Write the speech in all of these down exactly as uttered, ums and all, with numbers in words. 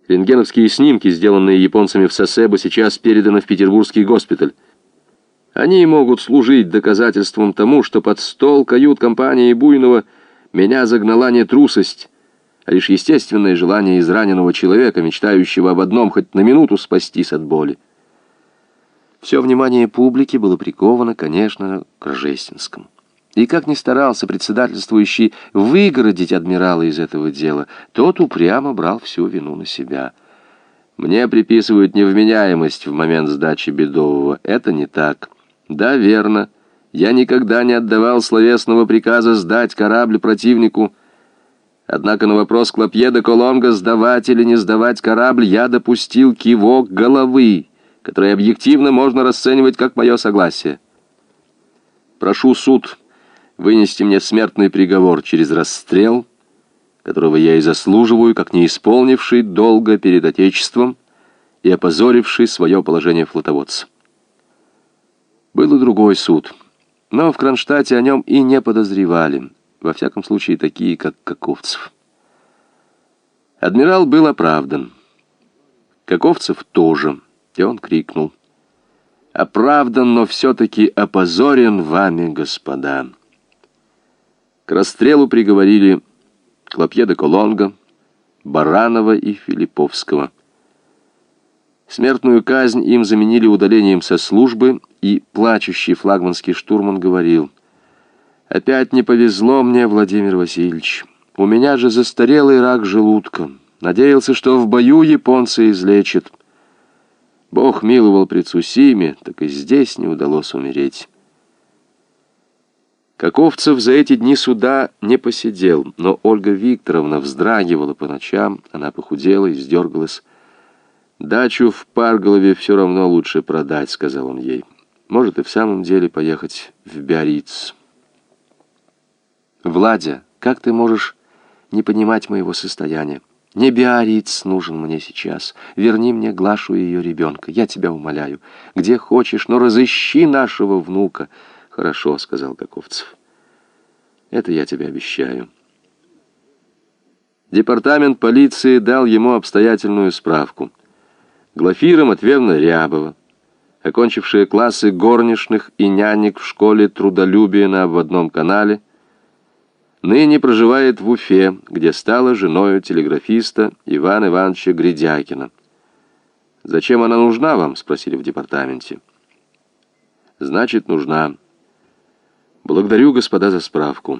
Рентгеновские снимки, сделанные японцами в Сасебо, сейчас переданы в петербургский госпиталь. Они могут служить доказательством тому, что под стол кают-компании Буйнова меня загнала не трусость, а лишь естественное желание израненного человека, мечтающего об одном хоть на минуту спастись от боли. Все внимание публики было приковано, конечно, к Рожественскому. И как ни старался председательствующий выгородить адмирала из этого дела, тот упрямо брал всю вину на себя. Мне приписывают невменяемость в момент сдачи Бедового. Это не так. Да, верно. Я никогда не отдавал словесного приказа сдать корабль противнику. Однако на вопрос Клопье де Колонго, сдавать или не сдавать корабль, я допустил кивок головы, который объективно можно расценивать как мое согласие. Прошу суд вынести мне смертный приговор через расстрел, которого я и заслуживаю, как не исполнивший долга перед Отечеством и опозоривший свое положение флотоводца. Был и другой суд, но в Кронштадте о нем и не подозревали, во всяком случае такие, как Каковцев. Адмирал был оправдан. Каковцев тоже, и он крикнул: «Оправдан, но все-таки опозорен вами, господа». К расстрелу приговорили Клопье де Колонго, Баранова и Филипповского. Смертную казнь им заменили удалением со службы, и плачущий флагманский штурман говорил: «Опять не повезло мне, Владимир Васильевич. У меня же застарелый рак желудка. Надеялся, что в бою японцы излечат. Бог миловал при Цусиме, так и здесь не удалось умереть». Каковцев за эти дни суда не посидел, но Ольга Викторовна вздрагивала по ночам, она похудела и сдергалась. «Дачу в Парголове все равно лучше продать», — сказал он ей. «Может и в самом деле поехать в Биарриц». «Владя, как ты можешь не понимать моего состояния? Не Биарриц нужен мне сейчас. Верни мне Глашу и ее ребенка, я тебя умоляю. Где хочешь, но разыщи нашего внука». «Хорошо», — сказал Каковцев. «Это я тебе обещаю». Департамент полиции дал ему обстоятельную справку. Глафира Матвеевна Рябова, окончившая классы горничных и нянек в школе трудолюбия на обводном канале, ныне проживает в Уфе, где стала женою телеграфиста Ивана Ивановича Гридякина. «Зачем она нужна вам?» — спросили в департаменте. «Значит, нужна. Благодарю, господа, за справку».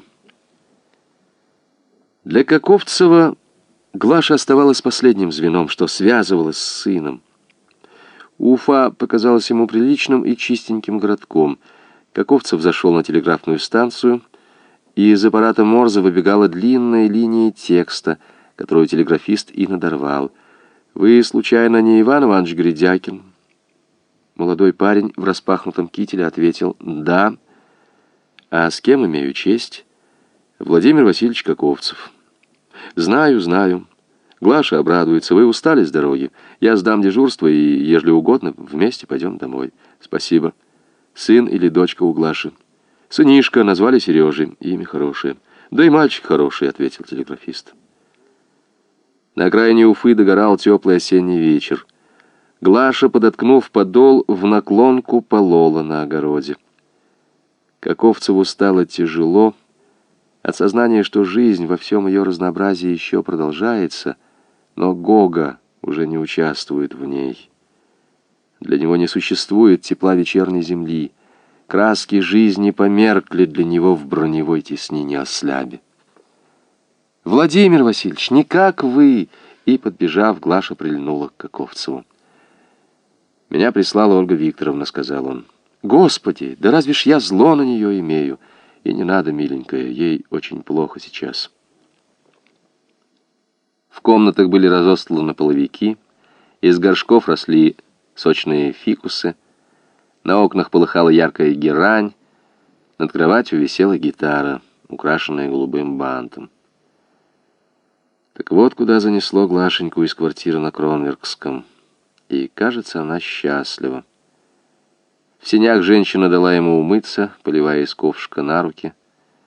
Для Каковцева Глаша оставалась последним звеном, что связывалась с сыном. Уфа показалась ему приличным и чистеньким городком. Каковцев зашел на телеграфную станцию, и из аппарата Морзе выбегала длинная линия текста, которую телеграфист и надорвал. «Вы, случайно, не Иван Иванович Гридякин?» Молодой парень в распахнутом кителе ответил: «Да». «А с кем имею честь?» «Владимир Васильевич Каковцев». «Знаю, знаю. Глаша обрадуется. Вы устали с дороги. Я сдам дежурство, и, ежели угодно, вместе пойдем домой». «Спасибо. Сын или дочка у Глаши?» «Сынишка, назвали Сережей. Имя хорошее». «Да и мальчик хороший», — ответил телеграфист. На окраине Уфы догорал теплый осенний вечер. Глаша, подоткнув подол, в наклонку полола на огороде. Каковцеву стало тяжело от сознания, что жизнь во всем ее разнообразии еще продолжается, но Гога уже не участвует в ней. Для него не существует тепла вечерней земли. Краски жизни померкли для него в броневой теснине ослябе. «Владимир Васильевич, не как вы!» И, подбежав, Глаша прильнула к Каковцеву. «Меня прислала Ольга Викторовна», — сказал он. «Господи, да разве ж я зло на нее имею? И не надо, миленькая, ей очень плохо сейчас». В комнатах были разостланы половики, из горшков росли сочные фикусы, на окнах полыхала яркая герань, над кроватью висела гитара, украшенная голубым бантом. Так вот, куда занесло Глашеньку из квартиры на Кронверкском. И, кажется, она счастлива. В сенях женщина дала ему умыться, поливая из ковшика на руки.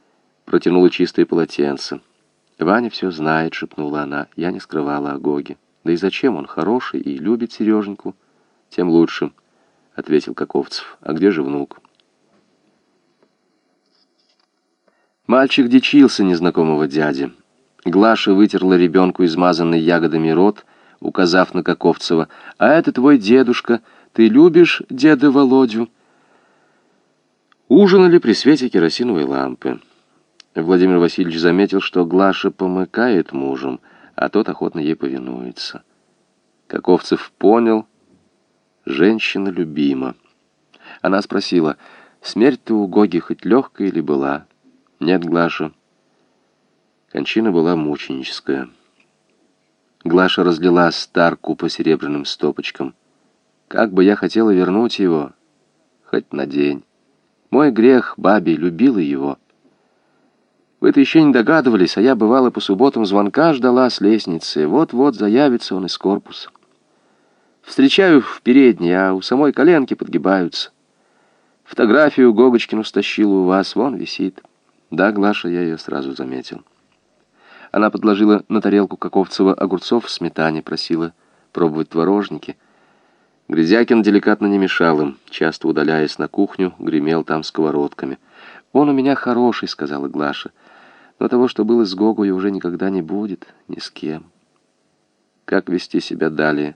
Протянула чистое полотенце. «Ваня все знает», — шепнула она. «Я не скрывала о Гоге». Да и зачем, он хороший и любит Сереженьку. Тем лучше, — ответил Каковцев. А где же внук? Мальчик дичился незнакомого дяди. Глаша вытерла ребенку измазанный ягодами рот, указав на Каковцева. «А это твой дедушка. Ты любишь деда Володю?» Ужинали при свете керосиновой лампы. Владимир Васильевич заметил, что Глаша помыкает мужем, а тот охотно ей повинуется. Каковцев понял, женщина любима. Она спросила, смерть-то у Гоги хоть легкая или была? Нет, Глаша. Кончина была мученическая. Глаша разлила старку по серебряным стопочкам. Как бы я хотела вернуть его, хоть на день. Мой грех, бабе, любила его. Вы-то еще не догадывались, а я, бывала, по субботам звонка ждала с лестницы. Вот-вот заявится он из корпуса. Встречаю в передней, а у самой коленки подгибаются. Фотографию Гогочкину стащила у вас, вон висит. Да, Глаша, я ее сразу заметил. Она подложила на тарелку Каковцева огурцов в сметане, просила пробовать творожники. Грязякин деликатно не мешал им, часто удаляясь на кухню, гремел там сковородками. «Он у меня хороший», — сказала Глаша. «Но того, что было с Гогой, уже никогда не будет, ни с кем». Как вести себя далее?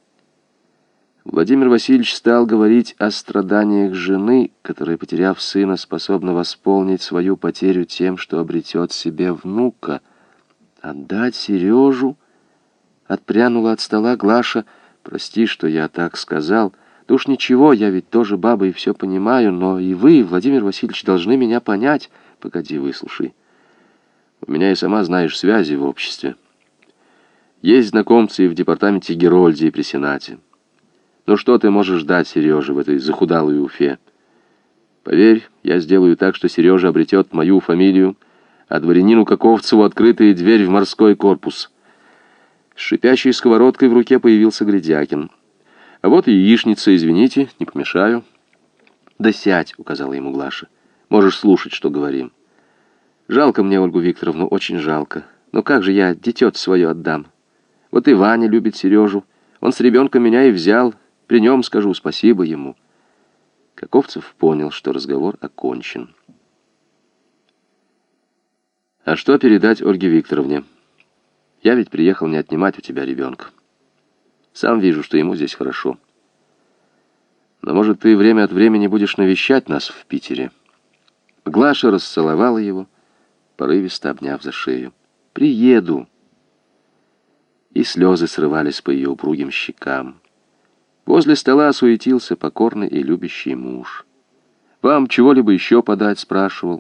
Владимир Васильевич стал говорить о страданиях жены, которая, потеряв сына, способна восполнить свою потерю тем, что обретет себе внука. «Отдать Сережу?» — отпрянула от стола Глаша. «Прости, что я так сказал. Да уж ничего, я ведь тоже баба и все понимаю, но и вы, Владимир Васильевич, должны меня понять. Погоди, выслушай. У меня, и сама знаешь, связи в обществе. Есть знакомцы и в департаменте Герольдии при Сенате. Ну что ты можешь дать Сереже в этой захудалой Уфе? Поверь, я сделаю так, что Сережа обретет мою фамилию, а дворянину Каковцеву открытая дверь в морской корпус». С шипящей сковородкой в руке появился Грядякин. «А вот и яичница, извините, не помешаю». «Да сядь», — указала ему Глаша. «Можешь слушать, что говорим. Жалко мне Ольгу Викторовну, очень жалко. Но как же я дитё-то свое отдам? Вот и Ваня любит Сережу. Он с ребенком меня и взял. При нем скажу спасибо ему». Каковцев понял, что разговор окончен. «А что передать Ольге Викторовне? Я ведь приехал не отнимать у тебя ребенка. Сам вижу, что ему здесь хорошо. Но, может, ты время от времени будешь навещать нас в Питере?» Глаша расцеловала его, порывисто обняв за шею. «Приеду!» И слезы срывались по ее упругим щекам. Возле стола суетился покорный и любящий муж. «Вам чего-либо еще подать?» — спрашивал.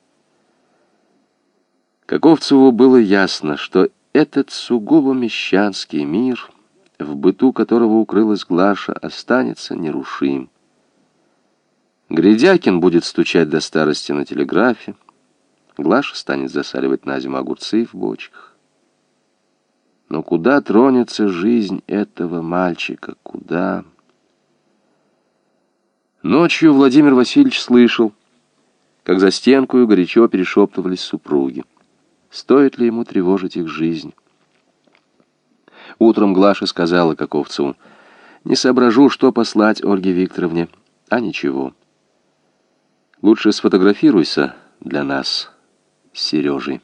Каковцеву было ясно, что этот сугубо мещанский мир, в быту которого укрылась Глаша, останется нерушим. Грядякин будет стучать до старости на телеграфе, Глаша станет засаливать на зиму огурцы в бочках. Но куда тронется жизнь этого мальчика? Куда? Ночью Владимир Васильевич слышал, как за стенкою горячо перешептывались супруги. Стоит ли ему тревожить их жизнь? Утром Глаша сказала Каковцеву: «Не соображу, что послать Ольге Викторовне, а ничего. Лучше сфотографируйся для нас с Сережей».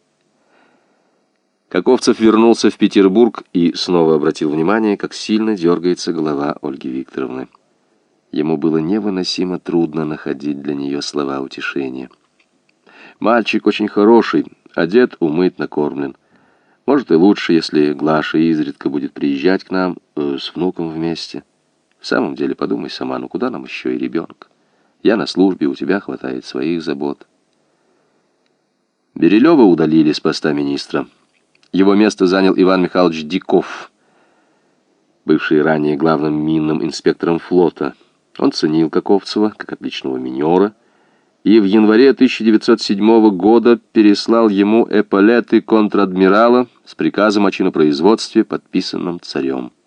Каковцев вернулся в Петербург и снова обратил внимание, как сильно дергается голова Ольги Викторовны. Ему было невыносимо трудно находить для нее слова утешения. «Мальчик очень хороший, одет, умыт, накормлен. Может, и лучше, если Глаша изредка будет приезжать к нам э, с внуком вместе. В самом деле, подумай сама, ну куда нам еще и ребенка? Я на службе, у тебя хватает своих забот». Берилева удалили с поста министра. Его место занял Иван Михайлович Диков, бывший ранее главным минным инспектором флота. Он ценил Каковцева как отличного минера и в январе тысяча девятьсот седьмого года переслал ему эполеты контр-адмирала с приказом о чинопроизводстве, подписанным царем.